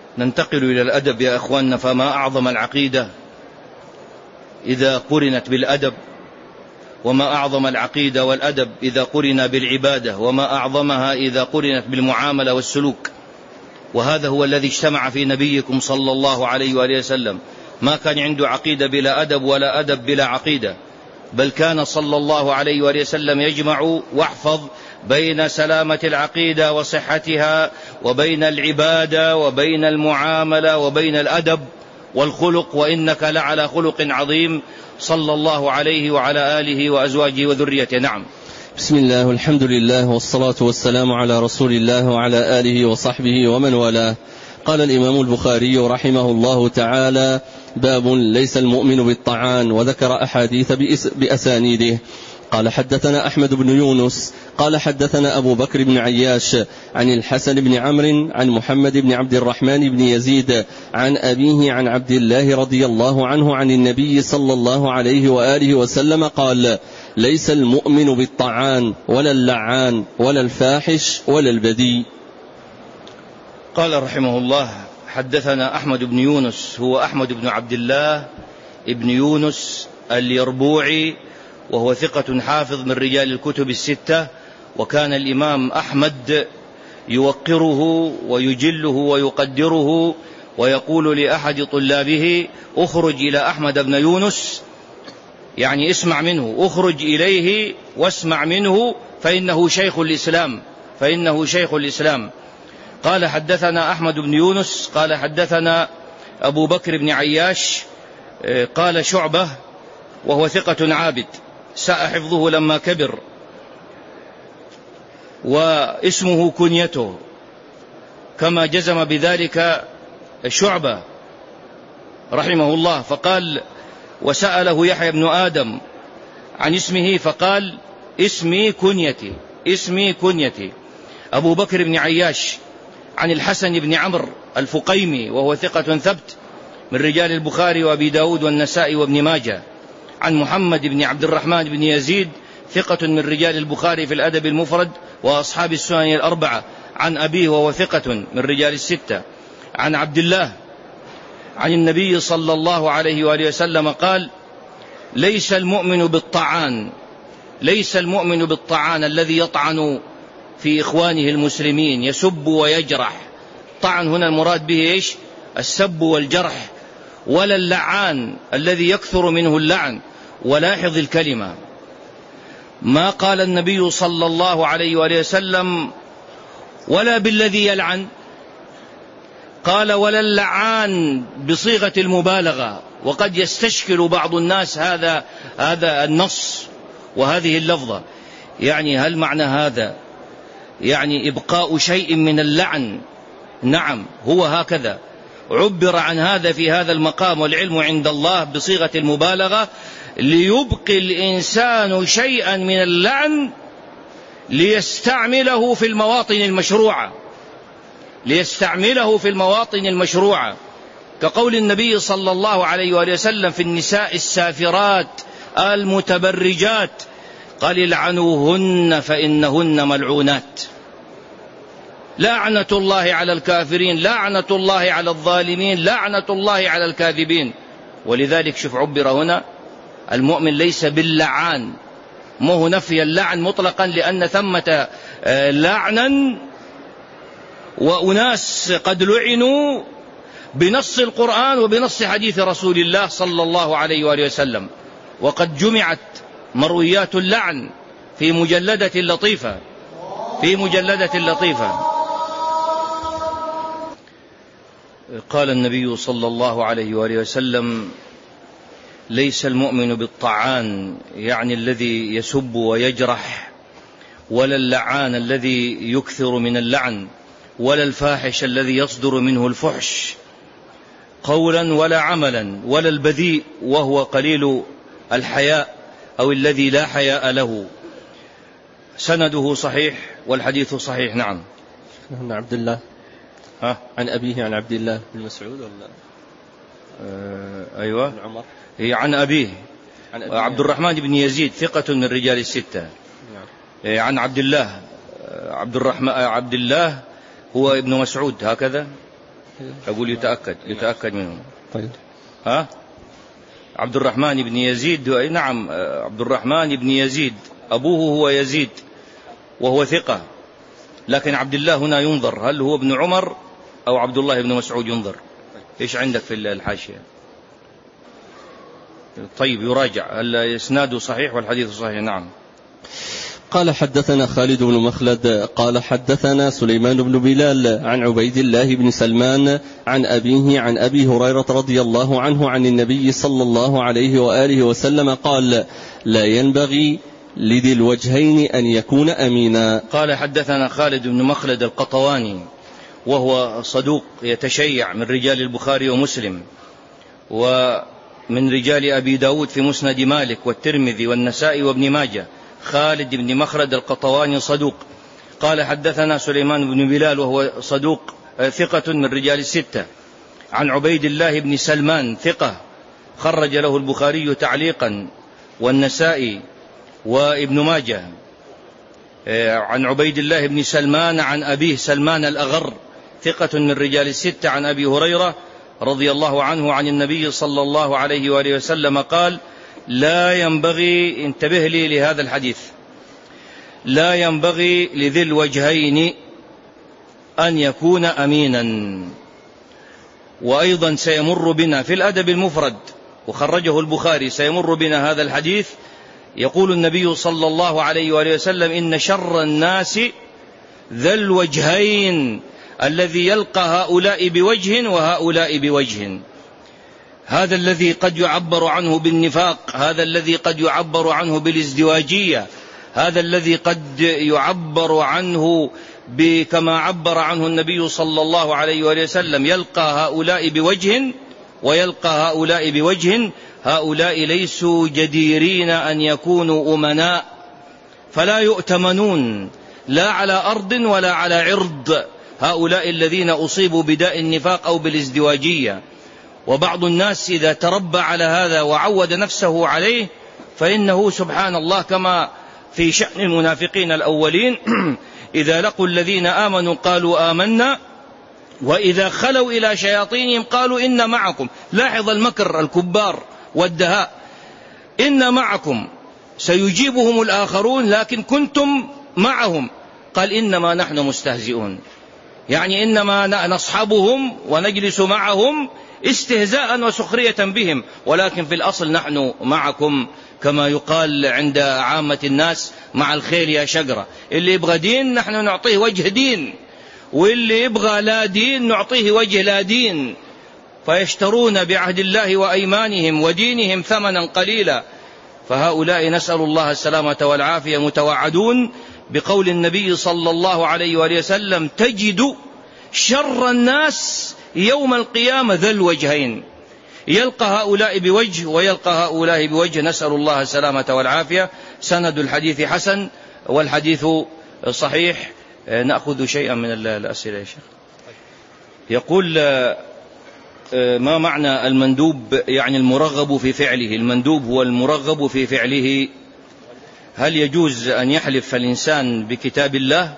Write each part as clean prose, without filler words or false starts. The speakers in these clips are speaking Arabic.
ننتقل إلى الأدب يا أخواننا. فما أعظم العقيدة إذا قرنت بالأدب، وما أعظم العقيدة والأدب إذا قرن بالعبادة، وما أعظمها إذا قرنت بالمعاملة والسلوك. وهذا هو الذي اجتمع في نبيكم صلى الله عليه وآله وسلم. ما كان عنده عقيدة بلا أدب، ولا أدب بلا عقيدة، بل كان صلى الله عليه وآله وسلم يجمع واحفظ بين سلامة العقيدة وصحتها، وبين العبادة، وبين المعاملة، وبين الأدب والخلق. وإنك لعلى خلق عظيم صلى الله عليه وعلى آله وأزواجه وذريته. نعم. بسم الله والحمد لله والصلاة والسلام على رسول الله وعلى آله وصحبه ومن والاه. قال الإمام البخاري رحمه الله تعالى: باب ليس المؤمن بالطعان، وذكر أحاديث بأسانيده. قال حدثنا أحمد بن يونس قال حدثنا أبو بكر بن عياش عن الحسن بن عمرو عن محمد بن عبد الرحمن بن يزيد عن أبيه عن عبد الله رضي الله عنه عن النبي صلى الله عليه وآله وسلم قال: ليس المؤمن بالطعان ولا اللعان ولا الفاحش ولا البذيء. قال رحمه الله: حدثنا أحمد بن يونس، هو أحمد بن عبد الله ابن يونس اليربوعي، وهو ثقة حافظ من رجال الكتب الستة. وكان الإمام أحمد يوقره ويجله ويقدره، ويقول لأحد طلابه: أخرج إلى أحمد بن يونس، يعني اسمع منه، أخرج إليه واسمع منه، فإنه شيخ الإسلام، فإنه شيخ الإسلام. قال حدثنا أحمد بن يونس قال حدثنا أبو بكر بن عياش قال شعبة، وهو ثقة عابد ساء حفظه لما كبر، واسمه كنيته، كما جزم بذلك شعبة رحمه الله. فقال: وسأله يحيى بن آدم عن اسمه فقال: اسمي كنيتي، اسمي كنيتي. أبو بكر بن عياش عن الحسن بن عمرو الفقيمي، وهو ثقة ثبت من رجال البخاري وأبي داود والنسائي وابن ماجه. عن محمد بن عبد الرحمن بن يزيد، ثقة من رجال البخاري في الأدب المفرد وأصحاب السنن الأربعة. عن أبيه، وهو ثقة من رجال الستة. عن عبد الله عن النبي صلى الله عليه وآله وسلم قال: ليس المؤمن بالطعان، ليس المؤمن بالطعان الذي يطعن في إخوانه المسلمين، يسب ويجرح. طعن هنا المراد به إيش؟ السب والجرح. ولا اللعان الذي يكثر منه اللعن. ولاحظ الكلمة، ما قال النبي صلى الله عليه وآله وسلم: ولا بالذي يلعن، قال: ولا اللعان بصيغة المبالغة. وقد يستشكل بعض الناس هذا النص وهذه اللفظة، يعني هل معنى هذا يعني إبقاء شيء من اللعن؟ نعم، هو هكذا عبر عن هذا في هذا المقام، والعلم عند الله بصيغة المبالغة، ليبقي الإنسان شيئا من اللعن ليستعمله في المواطن المشروعة، ليستعمله في المواطن المشروعة، كقول النبي صلى الله عليه وآله وسلم في النساء السافرات المتبرجات: قال: العنوهن فإنهن ملعونات. لعنة الله على الكافرين، لعنة الله على الظالمين، لعنة الله على الكاذبين. ولذلك شوف عبر هنا: المؤمن ليس باللعان، ما هو نفي اللعن مطلقا، لأن ثمة لعنا وأناس قد لعنوا بنص القرآن وبنص حديث رسول الله صلى الله عليه وآله وسلم. وقد جمعت مرويات اللعن في مجلدة لطيفة، في مجلدة لطيفة. قال النبي صلى الله عليه وآله وسلم: ليس المؤمن بالطعان، يعني الذي يسب ويجرح، ولا اللعان الذي يكثر من اللعن، ولا الفاحش الذي يصدر منه الفحش قولا ولا عملا، ولا البذيء وهو قليل الحياء أو الذي لا حياء له. سنده صحيح والحديث صحيح. نعم. عن عبد الله عن أبيه عن عبد الله بن مسعود ولا أيوة بن عمر. هي عن أبيه عبد الرحمن بن يزيد، ثقة من رجال الستة. عن عبد الله عبد الله هو ابن مسعود، هكذا أقول يتأكد منه. طيب. عبد الرحمن بن يزيد، نعم عبد الرحمن بن يزيد أبوه هو يزيد وهو ثقة، لكن عبد الله هنا ينظر هل هو ابن عمر أو عبد الله بن مسعود ينظر. إيش عندك في الحاشية؟ طيب يراجع الإسناد صحيح والحديث صحيح. نعم. قال حدثنا خالد بن مخلد قال حدثنا سليمان بن بلال عن عبيد الله بن سلمان عن أبيه عن أبي هريرة رضي الله عنه عن النبي صلى الله عليه وآله وسلم قال: لا ينبغي لذي الوجهين أن يكون أمينا. قال حدثنا خالد بن مخلد القطواني وهو صدوق يتشيع من رجال البخاري ومسلم ومن رجال أبي داود في مسند مالك والترمذي والنسائي وابن ماجه. خالد بن مخلد القطواني صدوق. قال حدثنا سليمان بن بلال وهو صدوق ثقة من رجال الستة، عن عبيد الله بن سلمان ثقة خرج له البخاري تعليقا والنسائي وابن ماجه، عن عبيد الله بن سلمان عن أبيه سلمان الأغر ثقة من رجال الستة، عن أبي هريرة رضي الله عنه عن النبي صلى الله عليه وآله وسلم قال: لا ينبغي، انتبه لي لهذا الحديث، لا ينبغي لذي الوجهين أن يكون أمينا. وأيضا سيمر بنا في الأدب المفرد وخرجه البخاري، سيمر بنا هذا الحديث، يقول النبي صلى الله عليه وآله وسلم: إن شر الناس ذا الوجهين الذي يلقى هؤلاء بوجه وهؤلاء بوجه. هذا الذي قد يعبر عنه بالنفاق، هذا الذي قد يعبر عنه بالازدواجية، هذا الذي قد يعبر عنه كما عبر عنه النبي صلى الله عليه وآله وسلم، يلقى هؤلاء بوجه ويلقى هؤلاء بوجه. هؤلاء ليسوا جديرين أن يكونوا أمناء، فلا يؤتمنون لا على أرض ولا على عرض، هؤلاء الذين أصيبوا بداء النفاق أو بالازدواجية. وبعض الناس إذا تربى على هذا وعود نفسه عليه فإنه سبحان الله كما في شأن المنافقين الأولين إذا لقوا الذين آمنوا قالوا آمنا وإذا خلوا إلى شياطينهم قالوا إن معكم. لاحظ المكر الكبار والدهاء، إن معكم، سيجيبهم الآخرون لكن كنتم معهم. قال إنما نحن مستهزئون، يعني إنما نصحبهم ونجلس معهم استهزاء وسخرية بهم، ولكن في الأصل نحن معكم، كما يقال عند عامة الناس: مع الخيل يا شجرة. اللي يبغى دين نحن نعطيه وجه دين، واللي يبغى لا دين نعطيه وجه لا دين. فيشترون بعهد الله وأيمانهم ودينهم ثمنا قليلا. فهؤلاء نسأل الله السلامة والعافية متوعدون بقول النبي صلى الله عليه وآله وسلم: تجد شر الناس يوم القيامة ذا الوجهين، يلقى هؤلاء بوجه ويلقى هؤلاء بوجه، نسأل الله السلامة والعافية. سند الحديث حسن والحديث صحيح. نأخذ شيئا من الأسئلة يا شيخ. يقول: ما معنى المندوب؟ يعني المرغب في فعله. المندوب هو المرغب في فعله. هل يجوز أن يحلف الإنسان بكتاب الله؟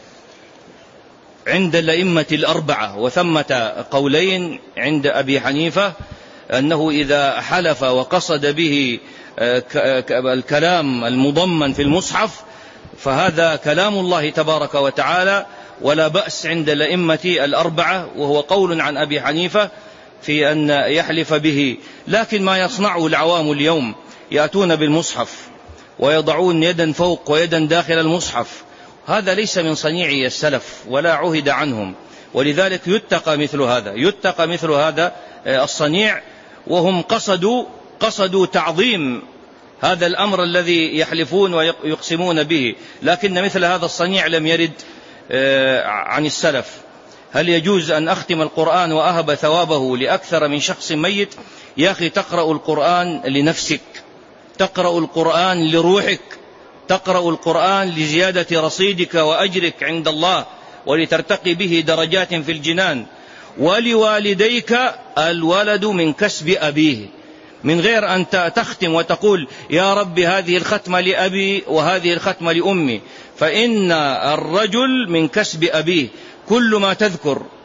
عند الأئمة الأربعة، وثمة قولين عند أبي حنيفة أنه إذا حلف وقصد به الكلام المضمن في المصحف فهذا كلام الله تبارك وتعالى ولا بأس عند الأئمة الأربعة، وهو قول عن أبي حنيفة في أن يحلف به. لكن ما يصنعه العوام اليوم، يأتون بالمصحف ويضعون يدا فوق ويدا داخل المصحف، هذا ليس من صنيع السلف ولا عهد عنهم، ولذلك يتقى مثل هذا الصنيع. وهم قصدوا تعظيم هذا الأمر الذي يحلفون ويقسمون به، لكن مثل هذا الصنيع لم يرد عن السلف. هل يجوز أن أختم القرآن وأهب ثوابه لأكثر من شخص ميت؟ يا أخي، تقرأ القرآن لنفسك، تقرأ القرآن لروحك، تقرأ القرآن لزيادة رصيدك وأجرك عند الله ولترتقي به درجات في الجنان. ولوالديك الولد من كسب أبيه، من غير أن تختم وتقول يا رب هذه الختمة لأبي وهذه الختمة لأمي، فإن الرجل من كسب أبيه. كل ما تذكر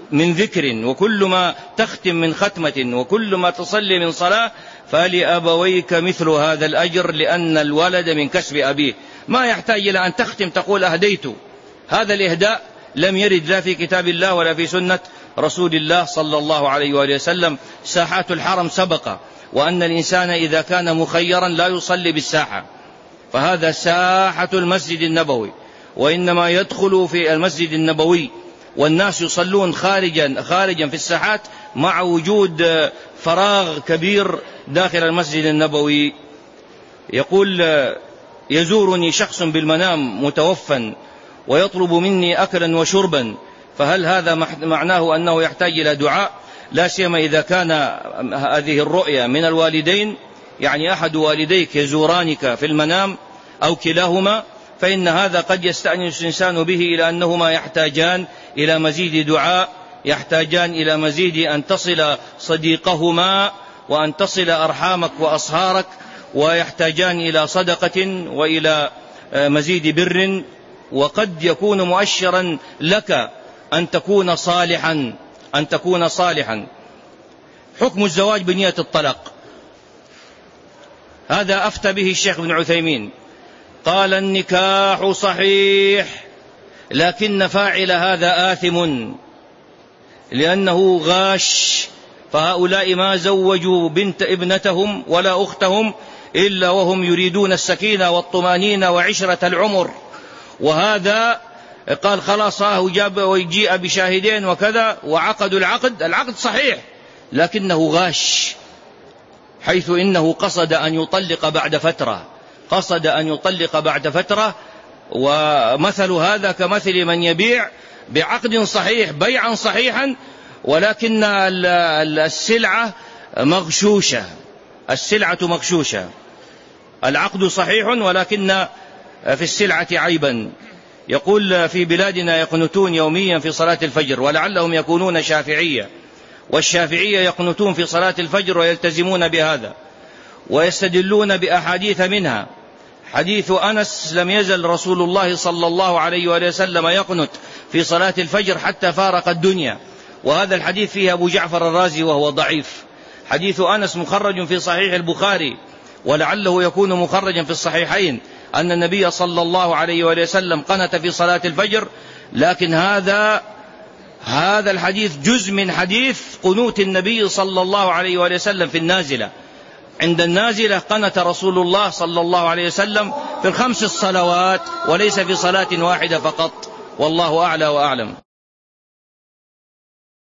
من ذكر وكل ما تختم من ختمة وكل ما تصلي من صلاة فلأبويك مثل هذا الأجر، لأن الولد من كسب أبيه. ما يحتاج إلى أن تختم تقول أهديت. هذا الإهداء لم يرد لا في كتاب الله ولا في سنة رسول الله صلى الله عليه وآله وسلم. ساحات الحرم سبق، وأن الإنسان إذا كان مخيرا لا يصلي بالساحة، فهذا ساحة المسجد النبوي، وإنما يدخل في المسجد النبوي والناس يصلون خارجا في الساحات مع وجود فراغ كبير داخل المسجد النبوي. يقول: يزورني شخص بالمنام متوفى ويطلب مني أكلا وشربا، فهل هذا معناه أنه يحتاج إلى دعاء؟ لا سيما إذا كان هذه الرؤيا من الوالدين، يعني أحد والديك يزورانك في المنام أو كلاهما، فإن هذا قد يستأنس الإنسان به إلى أنهما يحتاجان إلى مزيد دعاء، يحتاجان إلى مزيد أن تصل صديقهما وأن تصل أرحامك وأصهارك، ويحتاجان إلى صدقة وإلى مزيد بر، وقد يكون مؤشرا لك أن تكون صالحا. حكم الزواج بنية الطلاق، هذا أفتى به الشيخ ابن عثيمين، قال: النكاح صحيح لكن فاعل هذا آثم لأنه غاش، فهؤلاء ما زوجوا ابنتهم ولا أختهم إلا وهم يريدون السكينة والطمانينة وعشرة العمر، وهذا قال خلاص جاب ويجيء بشاهدين وكذا وعقدوا العقد صحيح لكنه غاش، حيث إنه قصد أن يطلق بعد فترة، ومثل هذا كمثل من يبيع بعقد صحيح بيعا صحيحا ولكن السلعة مغشوشة، العقد صحيح ولكن في السلعة عيبا. يقول: في بلادنا يقنتون يوميا في صلاة الفجر، ولعلهم يكونون شافعية، والشافعية يقنتون في صلاة الفجر ويلتزمون بهذا ويستدلون بأحاديث منها حديث أنس: لم يزل رسول الله صلى الله عليه وآله وسلم يقنت في صلاة الفجر حتى فارق الدنيا، وهذا الحديث فيه أبو جعفر الرازي وهو ضعيف. حديث أنس مخرج في صحيح البخاري، ولعله يكون مخرجا في الصحيحين، أن النبي صلى الله عليه وآله وسلم قنت في صلاة الفجر، لكن هذا الحديث جزء من حديث قنوت النبي صلى الله عليه وآله وسلم في النازلة. عند النازلة قنت رسول الله صلى الله عليه وسلم في 5 الصلوات وليس في صلاة واحدة فقط، والله أعلى وأعلم.